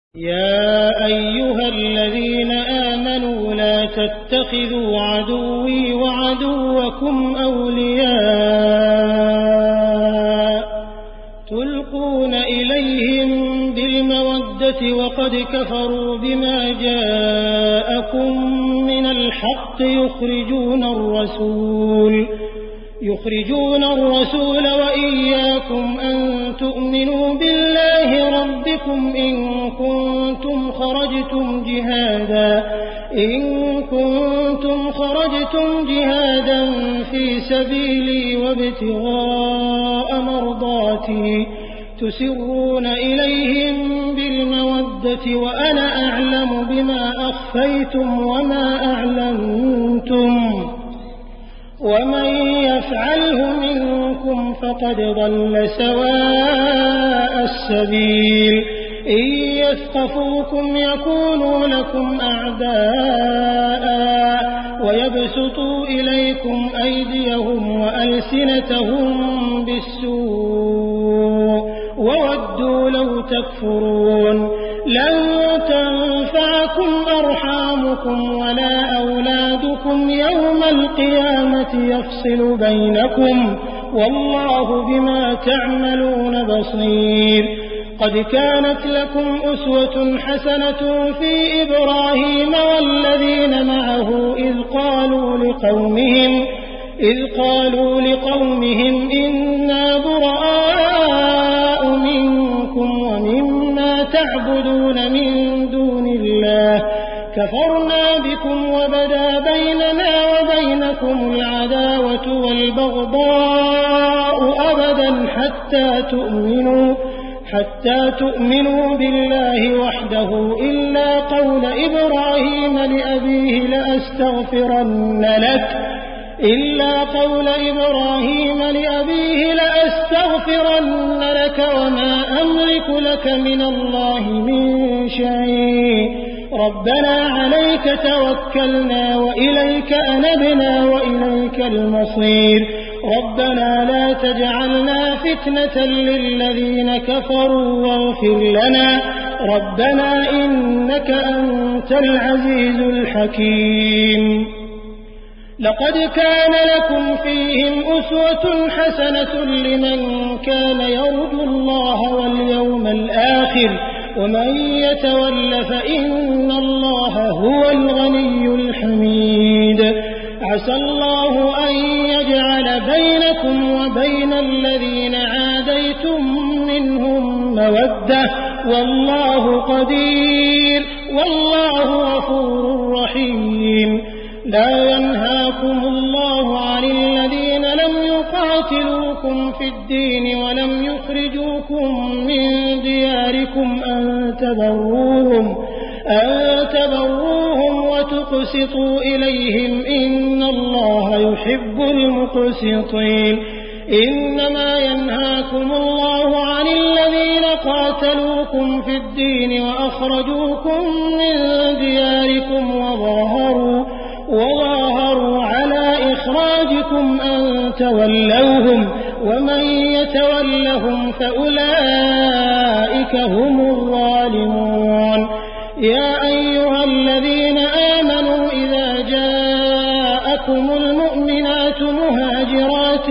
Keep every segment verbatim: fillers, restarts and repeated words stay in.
يا أيها الذين آمنوا لا تتخذوا عدوي وعدوكم أولياء تلقون إليهم بالمودة وقد كفروا بما جاءكم من الحق يخرجون الرسول يخرجون الرسول وإياكم أن تؤمنوا بالله ربكم إن كنتم خرجتم جهادا إن كنتم خرجتم جهادا في سبيلي وابتغاء مرضاتي تسرون إليهم بالمودة وأنا أعلم بما أخفيتم وما أعلنتم ومن يفعله منكم فقد ضل سواء السبيل إن يثقفوكم يكونوا لكم أعداء ويبسطوا إليكم أيديهم وألسنتهم بالسوء وودوا لو تكفرون لن تنفعكم أرحامكم ولا أولادكم يوم القيامة يفصل بينكم والله بما تعملون بصير قد كانت لكم أسوة حسنة في إبراهيم والذين معه إذ قالوا لقومهم إذ قالوا لقومهم إنا براء منكم ومما تعبدون من دون الله كفرنا بكم وبدا بيننا وبينكم العداوة والبغضاء أبدا حتى تؤمنوا حتى تؤمنوا بالله وحده إلا قول إبراهيم لأبيه لأستغفرن لك إلا قول إبراهيم لأبيه لأستغفرن لك وما أملك لك من الله من شيء ربنا عليك توكلنا وإليك أنبنا وإليك المصير ربنا لا تجعلنا فتنة للذين كفروا واغفر لنا ربنا إنك أنت العزيز الحكيم لقد كان لكم فيهم أسوة حسنة لمن كان يرجو الله واليوم الآخر ومن يتول فإن الله هو الغني الحميد عسى الله أن يجعل بينكم وبين الذين عاديتم منهم مودة والله قدير والله غفور رحيم لا ينهاكم الله عن الذين لم يقاتلوكم في الدين ولم يخرجوكم من دياركم أن تبروهم أن تبروهم وتقسطوا إليهم إن الله يحب المقسطين إنما ينهاكم الله عن الذين قاتلوكم في الدين وأخرجوكم من دياركم وظاهروا وظاهروا على إخراجكم أن تولوهم ومن يتولهم فأولئك هم الظالمون يا أيها الذين آمنوا إذا جاءكم المؤمنات مهاجرات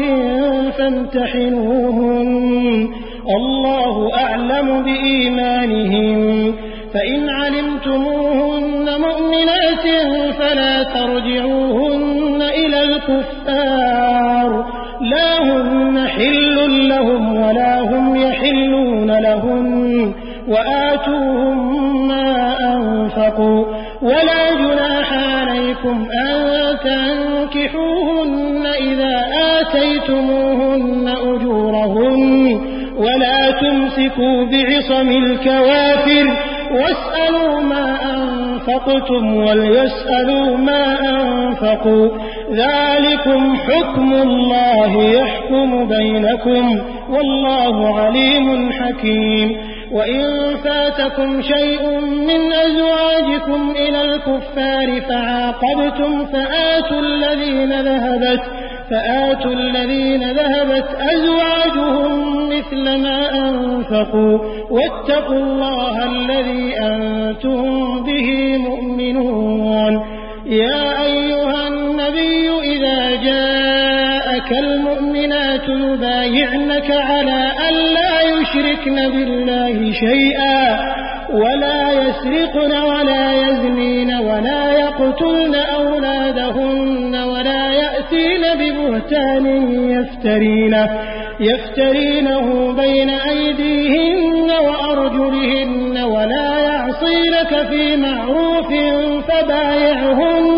فامتحنوهن الله أعلم بإيمانهم فإن علمتموهن مؤمنات فلا ترجعوهن إلى الكفار لا هن حل لهم ولا هم يحلون لهم وآتوهم ما أنفقوا ولا جناح عليكم أن تنكحوهن إذا آتيتموهن أجورهن ولا تمسكوا بعصم الكوافر واسألوا ما أنفقتم وليسألوا ما أنفقوا ذلكم حكم الله يحكم بينكم والله عليم حكيم وإن فاتكم شيء من أزواجكم إلى الكفار فعاقبتم فآتوا الذين ذهبت فآتوا الذين ذهبت أزواجهم مثل ما أنفقوا واتقوا الله الذي أنفقوا كنتم به مؤمنون يا أيها النبي إذا جاءك المؤمنات يبايعنك على أن لا يشركن بالله شيئا ولا يسرقن ولا يزنين ولا يقتلن أولادهن ولا يأتين ببهتان يفترينه, يفترينه بين أيديهن وأرجلهن ولا يعصينك في معروف فبايعهن,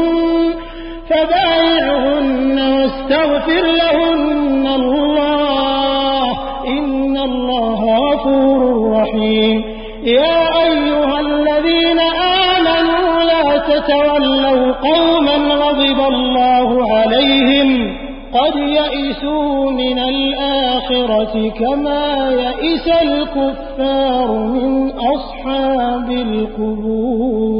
فبايعهن واستغفر لهن الله إن الله غفور رحيم. يا أيها الذين آمنوا لا تتولوا قوما غضب الله عليهم قد يئسوا من الآخرة كما يئس الكفار من أصحاب القبور.